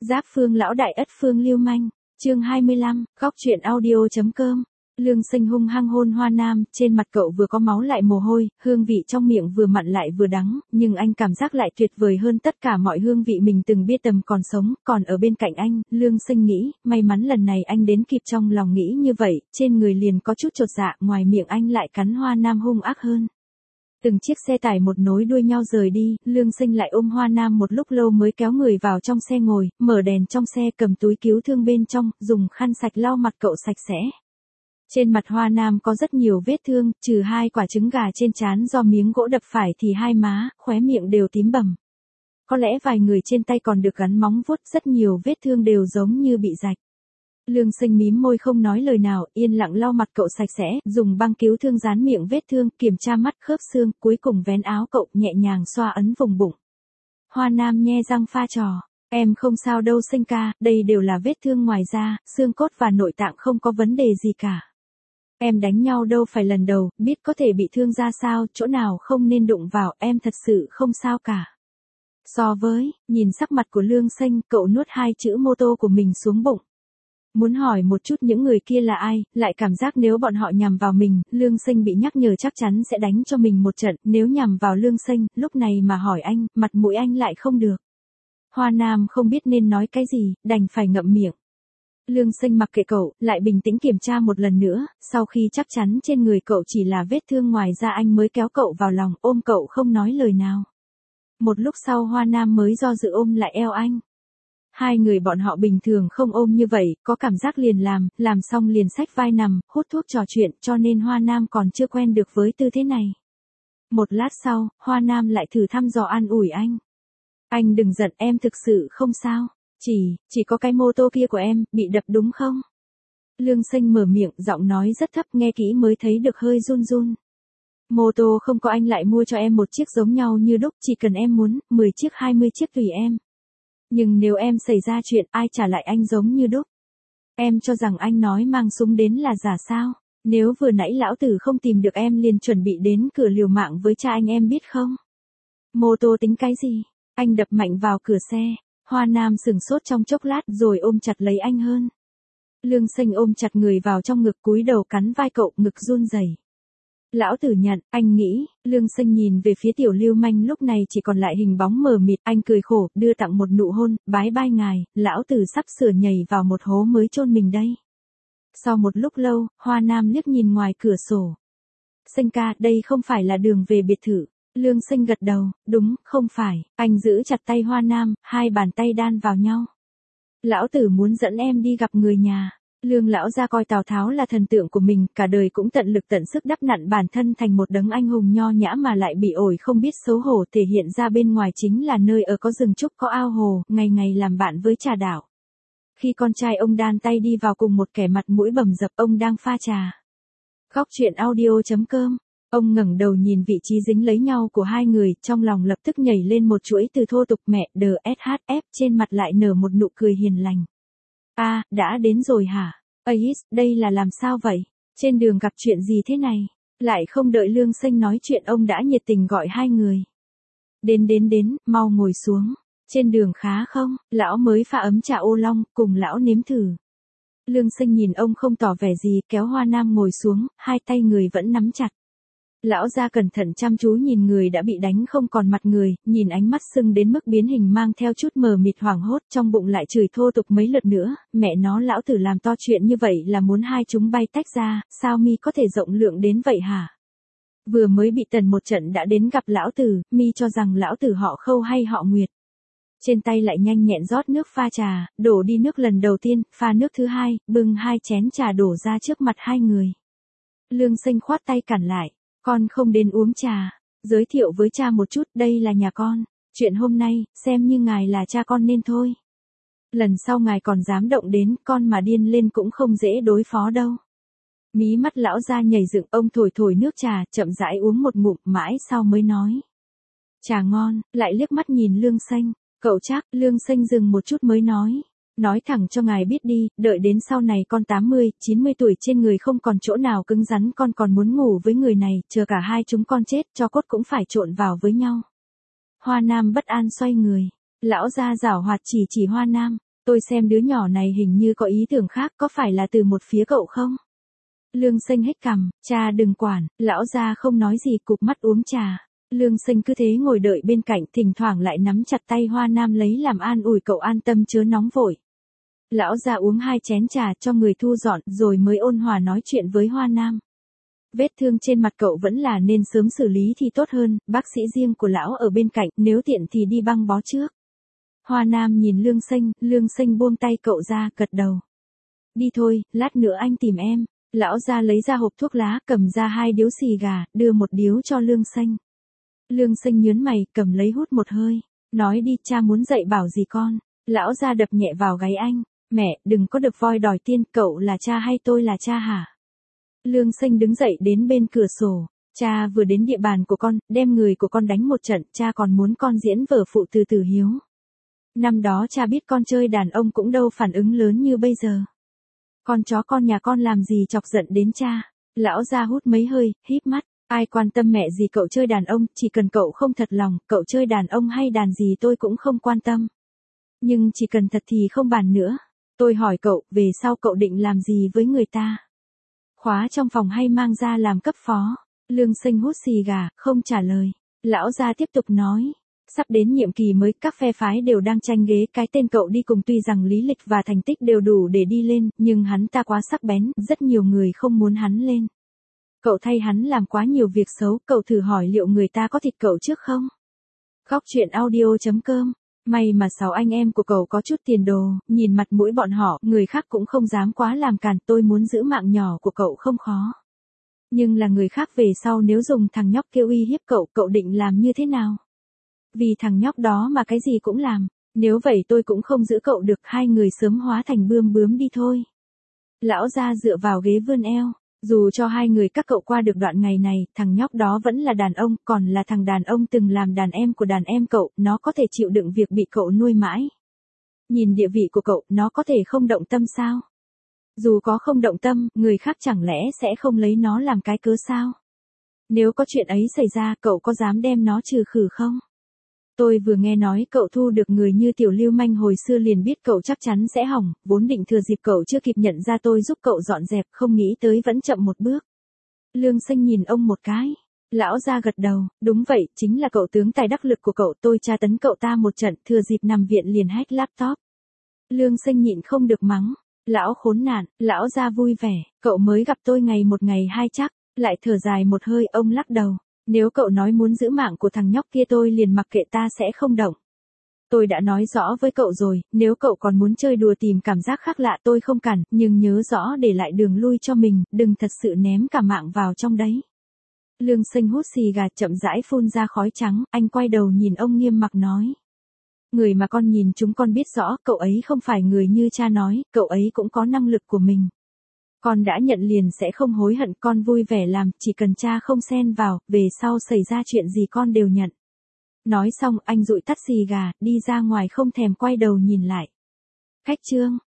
Giáp phương lão đại ất phương lưu manh, chương 25, góc truyện audio.com. Lương Sinh hung hăng hôn Hoa Nam, trên mặt cậu vừa có máu lại mồ hôi, hương vị trong miệng vừa mặn lại vừa đắng, nhưng anh cảm giác lại tuyệt vời hơn tất cả mọi hương vị mình từng biết tầm còn sống, còn ở bên cạnh anh, Lương Sinh nghĩ, may mắn lần này anh đến kịp, trong lòng nghĩ như vậy, trên người liền có chút chột dạ, ngoài miệng anh lại cắn Hoa Nam hung ác hơn. Từng chiếc xe tải một nối đuôi nhau rời đi, Lương Sinh lại ôm Hoa Nam một lúc lâu mới kéo người vào trong xe ngồi, mở đèn trong xe, cầm túi cứu thương bên trong, dùng khăn sạch lau mặt cậu sạch sẽ. Trên mặt Hoa Nam có rất nhiều vết thương, trừ 2 quả trứng gà trên trán do miếng gỗ đập phải thì 2 má, khóe miệng đều tím bầm. Có lẽ vài người trên tay còn được gắn móng vuốt, rất nhiều vết thương đều giống như bị rạch. Lương Sinh mím môi không nói lời nào, yên lặng lau mặt cậu sạch sẽ, dùng băng cứu thương dán miệng vết thương, kiểm tra mắt khớp xương, cuối cùng vén áo cậu, nhẹ nhàng xoa ấn vùng bụng. Hoa Nam nhe răng pha trò, em không sao đâu Sinh ca, đây đều là vết thương ngoài da, xương cốt và nội tạng không có vấn đề gì cả. Em đánh nhau đâu phải lần đầu, biết có thể bị thương ra sao, chỗ nào không nên đụng vào, em thật sự không sao cả. So với, nhìn sắc mặt của Lương Sinh, cậu nuốt 2 chữ mô tô của mình xuống bụng. Muốn hỏi một chút những người kia là ai, lại cảm giác nếu bọn họ nhằm vào mình, Lương Sinh bị nhắc nhở chắc chắn sẽ đánh cho mình một trận, nếu nhằm vào Lương Sinh, lúc này mà hỏi anh, mặt mũi anh lại không được. Hoa Nam không biết nên nói cái gì, đành phải ngậm miệng. Lương Sinh mặc kệ cậu, lại bình tĩnh kiểm tra một lần nữa, sau khi chắc chắn trên người cậu chỉ là vết thương ngoài ra anh mới kéo cậu vào lòng, ôm cậu không nói lời nào. Một lúc sau Hoa Nam mới do dự ôm lại eo anh. Hai người bọn họ bình thường không ôm như vậy, có cảm giác liền làm xong liền xách vai nằm, hút thuốc trò chuyện, cho nên Hoa Nam còn chưa quen được với tư thế này. Một lát sau, Hoa Nam lại thử thăm dò an ủi anh. Anh đừng giận, em thực sự không sao, chỉ có cái mô tô kia của em, bị đập đúng không? Lương Sinh mở miệng, giọng nói rất thấp, nghe kỹ mới thấy được hơi run run. Mô tô không có, anh lại mua cho em một chiếc giống nhau như đúc, chỉ cần em muốn, 10 chiếc 20 chiếc tùy em. Nhưng nếu em xảy ra chuyện, ai trả lại anh giống như đúc? Em cho rằng anh nói mang súng đến là giả sao? Nếu vừa nãy lão tử không tìm được em liền chuẩn bị đến cửa liều mạng với cha anh, em biết không? Mô tô tính cái gì? Anh đập mạnh vào cửa xe. Hoa Nam sừng sốt trong chốc lát rồi ôm chặt lấy anh hơn. Lương Sinh ôm chặt người vào trong ngực, cúi đầu cắn vai cậu, ngực run rẩy. Lão tử nhận, anh nghĩ. Lương Sinh nhìn về phía tiểu lưu manh lúc này chỉ còn lại hình bóng mờ mịt, anh cười khổ, đưa tặng một nụ hôn, bái bai ngài, lão tử sắp sửa nhảy vào một hố mới chôn mình đây. Sau một lúc lâu, Hoa Nam liếc nhìn ngoài cửa sổ. Sinh ca, đây không phải là đường về biệt thự. Lương Sinh gật đầu, đúng, không phải. Anh giữ chặt tay Hoa Nam, 2 bàn tay đan vào nhau. Lão tử muốn dẫn em đi gặp người nhà. Lương lão gia coi Tào Tháo là thần tượng của mình, cả đời cũng tận lực tận sức đắp nặn bản thân thành một đấng anh hùng nho nhã mà lại bị ổi không biết xấu hổ, thể hiện ra bên ngoài chính là nơi ở có rừng trúc, có ao hồ, ngày ngày làm bạn với trà đảo. Khi con trai ông đan tay đi vào cùng một kẻ mặt mũi bầm dập, ông đang pha trà. Góc truyện audio.com. Ông ngẩng đầu nhìn vị trí dính lấy nhau của hai người, trong lòng lập tức nhảy lên một chuỗi từ thô tục mẹ DSHF, trên mặt lại nở một nụ cười hiền lành. Đã đến rồi hả? Đây là làm sao vậy? Trên đường gặp chuyện gì thế này? Lại không đợi Lương Sinh nói chuyện ông đã nhiệt tình gọi hai người. Đến, mau ngồi xuống. Trên đường khá không? Lão mới pha ấm trà ô long, cùng lão nếm thử. Lương Sinh nhìn ông không tỏ vẻ gì, kéo Hoa Nam ngồi xuống, 2 tay người vẫn nắm chặt. Lão gia cẩn thận chăm chú nhìn người đã bị đánh không còn mặt người, nhìn ánh mắt sưng đến mức biến hình mang theo chút mờ mịt hoảng hốt, trong bụng lại chửi thô tục mấy lượt nữa, mẹ nó lão tử làm to chuyện như vậy là muốn hai chúng bay tách ra, sao mi có thể rộng lượng đến vậy hả? Vừa mới bị tần một trận đã đến gặp lão tử, mi cho rằng lão tử họ Khâu hay họ Nguyệt. Trên tay lại nhanh nhẹn rót nước pha trà, đổ đi nước lần đầu tiên, pha nước thứ hai, bưng 2 chén trà đổ ra trước mặt hai người. Lương Sinh khoát tay cản lại. Con không đến uống trà, giới thiệu với cha một chút, đây là nhà con, chuyện hôm nay, xem như ngài là cha con nên thôi. Lần sau ngài còn dám động đến, con mà điên lên cũng không dễ đối phó đâu. Mí mắt lão ra nhảy dựng, ông thổi nước trà, chậm rãi uống một ngụm, mãi sau mới nói. Trà ngon, lại liếc mắt nhìn Lương Sinh, cậu chắc, Lương Sinh dừng một chút mới nói. Nói thẳng cho ngài biết đi, đợi đến sau này con 80, 90 tuổi trên người không còn chỗ nào cứng rắn, con còn muốn ngủ với người này, chờ cả hai chúng con chết, cho cốt cũng phải trộn vào với nhau. Hoa Nam bất an xoay người, lão gia giảo hoạt chỉ Hoa Nam, Tôi xem đứa nhỏ này hình như có ý tưởng khác, có phải là từ một phía cậu không? Lương Sinh hét cằm, cha đừng quản, lão gia không nói gì cụp mắt uống trà. Lương Sinh cứ thế ngồi đợi bên cạnh, thỉnh thoảng lại nắm chặt tay Hoa Nam lấy làm an ủi cậu an tâm chớ nóng vội. Lão gia uống 2 chén trà cho người thu dọn rồi mới ôn hòa nói chuyện với Hoa Nam. Vết thương trên mặt cậu vẫn là nên sớm xử lý thì tốt hơn, bác sĩ riêng của lão ở bên cạnh, nếu tiện thì đi băng bó trước. Hoa Nam nhìn Lương Sinh buông tay cậu ra, gật đầu. Đi thôi, lát nữa anh tìm em. Lão gia lấy ra hộp thuốc lá, cầm ra 2 điếu xì gà, đưa một điếu cho Lương Sinh. Lương Sinh nhớn mày, cầm lấy hút một hơi. Nói đi, cha muốn dạy bảo gì con? Lão gia đập nhẹ vào gáy anh. Mẹ, đừng có được voi đòi tiên, cậu là cha hay tôi là cha hả? Lương Sinh đứng dậy đến bên cửa sổ. Cha vừa đến địa bàn của con, đem người của con đánh một trận, cha còn muốn con diễn vở phụ từ Tử Hiếu. Năm đó cha biết con chơi đàn ông cũng đâu phản ứng lớn như bây giờ. Con chó con nhà con làm gì chọc giận đến cha? Lão gia hút mấy hơi, híp mắt. Ai quan tâm mẹ gì cậu chơi đàn ông, chỉ cần cậu không thật lòng, cậu chơi đàn ông hay đàn gì tôi cũng không quan tâm. Nhưng chỉ cần thật thì không bàn nữa. Tôi hỏi cậu, về sau cậu định làm gì với người ta? Khóa trong phòng hay mang ra làm cấp phó? Lương Sinh hút xì gà, không trả lời. Lão gia tiếp tục nói. Sắp đến nhiệm kỳ mới, các phe phái đều đang tranh ghế, cái tên cậu đi cùng tuy rằng lý lịch và thành tích đều đủ để đi lên, nhưng hắn ta quá sắc bén, rất nhiều người không muốn hắn lên. Cậu thay hắn làm quá nhiều việc xấu, cậu thử hỏi liệu người ta có thịt cậu trước không? Góc truyện audio.com. May mà 6 anh em của cậu có chút tiền đồ, nhìn mặt mũi bọn họ, người khác cũng không dám quá làm cản, tôi muốn giữ mạng nhỏ của cậu không khó. Nhưng là người khác về sau nếu dùng thằng nhóc kia uy hiếp cậu, cậu định làm như thế nào? Vì thằng nhóc đó mà cái gì cũng làm, nếu vậy tôi cũng không giữ cậu được, hai người sớm hóa thành bươm bướm đi thôi. Lão gia dựa vào ghế vươn eo, dù cho hai người các cậu qua được đoạn ngày này, thằng nhóc đó vẫn là đàn ông, còn là thằng đàn ông từng làm đàn em của đàn em cậu, nó có thể chịu đựng việc bị cậu nuôi mãi. Nhìn địa vị của cậu, nó có thể không động tâm sao? Dù có không động tâm, người khác chẳng lẽ sẽ không lấy nó làm cái cớ sao? Nếu có chuyện ấy xảy ra, cậu có dám đem nó trừ khử không? Tôi vừa nghe nói cậu thu được người như tiểu lưu manh hồi xưa liền biết cậu chắc chắn sẽ hỏng, vốn định thừa dịp cậu chưa kịp nhận ra tôi giúp cậu dọn dẹp, không nghĩ tới vẫn chậm một bước. Lương Sinh nhìn ông một cái. Lão gia gật đầu, đúng vậy, chính là cậu tướng tài đắc lực của cậu, tôi tra tấn cậu ta một trận, thừa dịp nằm viện liền hack laptop. Lương Sinh nhịn không được mắng. Lão khốn nạn, lão gia vui vẻ, cậu mới gặp tôi ngày một ngày hai chắc, lại thở dài một hơi, ông lắc đầu. Nếu cậu nói muốn giữ mạng của thằng nhóc kia tôi liền mặc kệ, ta sẽ không động. Tôi đã nói rõ với cậu rồi, nếu cậu còn muốn chơi đùa tìm cảm giác khác lạ tôi không cản, nhưng nhớ rõ để lại đường lui cho mình, đừng thật sự ném cả mạng vào trong đấy. Lương Sinh hút xì gà chậm rãi phun ra khói trắng, anh quay đầu nhìn ông nghiêm mặc nói. Người mà con nhìn chúng con biết rõ, cậu ấy không phải người như cha nói, cậu ấy cũng có năng lực của mình. Con đã nhận liền sẽ không hối hận, con vui vẻ làm, chỉ cần cha không xen vào, về sau xảy ra chuyện gì con đều nhận. Nói xong anh dụi tắt xì gà, đi ra ngoài không thèm quay đầu nhìn lại. Khách chương.